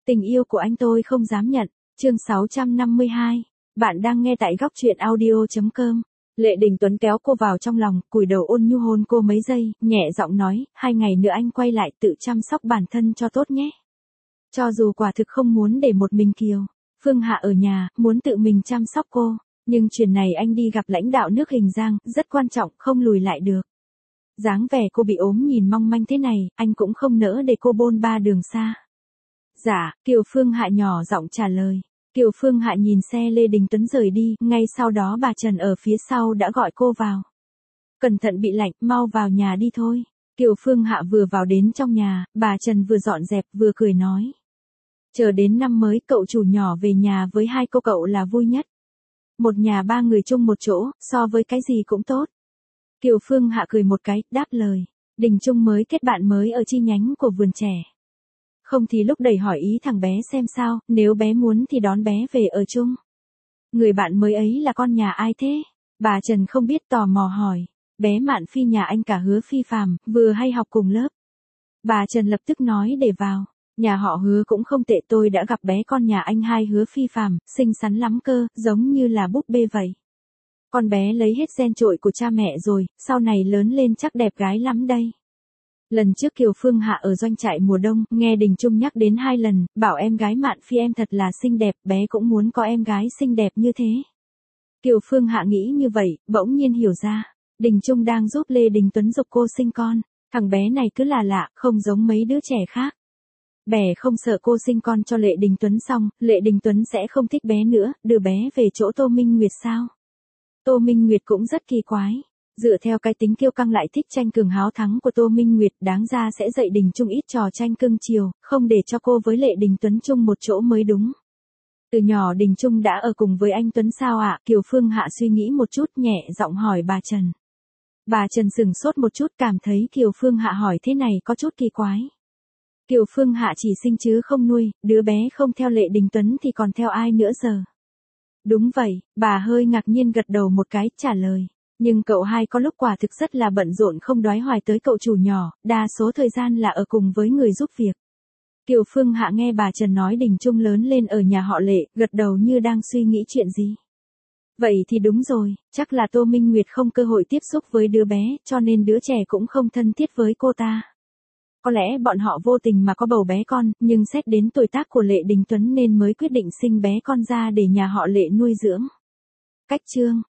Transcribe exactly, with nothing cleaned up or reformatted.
Tình yêu của anh tôi không dám nhận. Chương sáu trăm năm mươi hai. Bạn đang nghe tại góc truyện audio chấm com. Lệ Đình Tuấn kéo cô vào trong lòng, cúi đầu ôn nhu hôn cô mấy giây, nhẹ giọng nói, hai ngày nữa anh quay lại tự chăm sóc bản thân cho tốt nhé. Cho dù quả thực không muốn để một mình Kiều Phương Hạ ở nhà, muốn tự mình chăm sóc cô, nhưng chuyện này anh đi gặp lãnh đạo nước Hình Giang, rất quan trọng, không lùi lại được. Dáng vẻ cô bị ốm nhìn mong manh thế này, anh cũng không nỡ để cô bôn ba đường xa. Dạ, Kiều Phương Hạ nhỏ giọng trả lời. Kiều Phương Hạ nhìn xe Lê Đình Tuấn rời đi, ngay sau đó bà Trần ở phía sau đã gọi cô vào. Cẩn thận bị lạnh, mau vào nhà đi thôi. Kiều Phương Hạ vừa vào đến trong nhà, bà Trần vừa dọn dẹp vừa cười nói. Chờ đến năm mới cậu chủ nhỏ về nhà với hai cô cậu là vui nhất. Một nhà ba người chung một chỗ, so với cái gì cũng tốt. Kiều Phương Hạ cười một cái, đáp lời. Đình Trung mới kết bạn mới ở chi nhánh của vườn trẻ. Không thì lúc đầy hỏi ý thằng bé xem sao, nếu bé muốn thì đón bé về ở chung. Người bạn mới ấy là con nhà ai thế? Bà Trần không biết tò mò hỏi. Bé Mạn Phi nhà anh cả Hứa Phi Phàm, vừa hay học cùng lớp. Bà Trần lập tức nói để vào. Nhà họ Hứa cũng không tệ, tôi đã gặp bé con nhà anh hai Hứa Phi Phàm, xinh xắn lắm cơ, giống như là búp bê vậy. Con bé lấy hết gen trội của cha mẹ rồi, sau này lớn lên chắc đẹp gái lắm đây. Lần trước Kiều Phương Hạ ở doanh trại mùa đông, nghe Đình Trung nhắc đến hai lần, bảo em gái Mạn Phi em thật là xinh đẹp, bé cũng muốn có em gái xinh đẹp như thế. Kiều Phương Hạ nghĩ như vậy, bỗng nhiên hiểu ra, Đình Trung đang giúp Lê Đình Tuấn giục cô sinh con, thằng bé này cứ là lạ, không giống mấy đứa trẻ khác. Bè không sợ cô sinh con cho Lệ Đình Tuấn xong, Lệ Đình Tuấn sẽ không thích bé nữa, đưa bé về chỗ Tô Minh Nguyệt sao? Tô Minh Nguyệt cũng rất kỳ quái. Dựa theo cái tính kiêu căng lại thích tranh cường háo thắng của Tô Minh Nguyệt, đáng ra sẽ dạy Đình Trung ít trò tranh cưng chiều, không để cho cô với Lệ Đình Tuấn chung một chỗ mới đúng. Từ nhỏ Đình Trung đã ở cùng với anh Tuấn sao ạ? À? Kiều Phương Hạ suy nghĩ một chút, nhẹ giọng hỏi bà Trần. Bà Trần sững sốt một chút, cảm thấy Kiều Phương Hạ hỏi thế này có chút kỳ quái. Kiều Phương Hạ chỉ sinh chứ không nuôi, đứa bé không theo Lệ Đình Tuấn thì còn theo ai nữa giờ? Đúng vậy, bà hơi ngạc nhiên gật đầu một cái, trả lời. Nhưng cậu hai có lúc quả thực rất là bận rộn, không đoái hoài tới cậu chủ nhỏ, đa số thời gian là ở cùng với người giúp việc. Kiều Phương Hạ nghe bà Trần nói Đình Trung lớn lên ở nhà họ Lệ, gật đầu như đang suy nghĩ chuyện gì. Vậy thì đúng rồi, chắc là Tô Minh Nguyệt không cơ hội tiếp xúc với đứa bé, cho nên đứa trẻ cũng không thân thiết với cô ta. Có lẽ bọn họ vô tình mà có bầu bé con, nhưng xét đến tuổi tác của Lệ Đình Tuấn nên mới quyết định sinh bé con ra để nhà họ Lệ nuôi dưỡng. Cách chương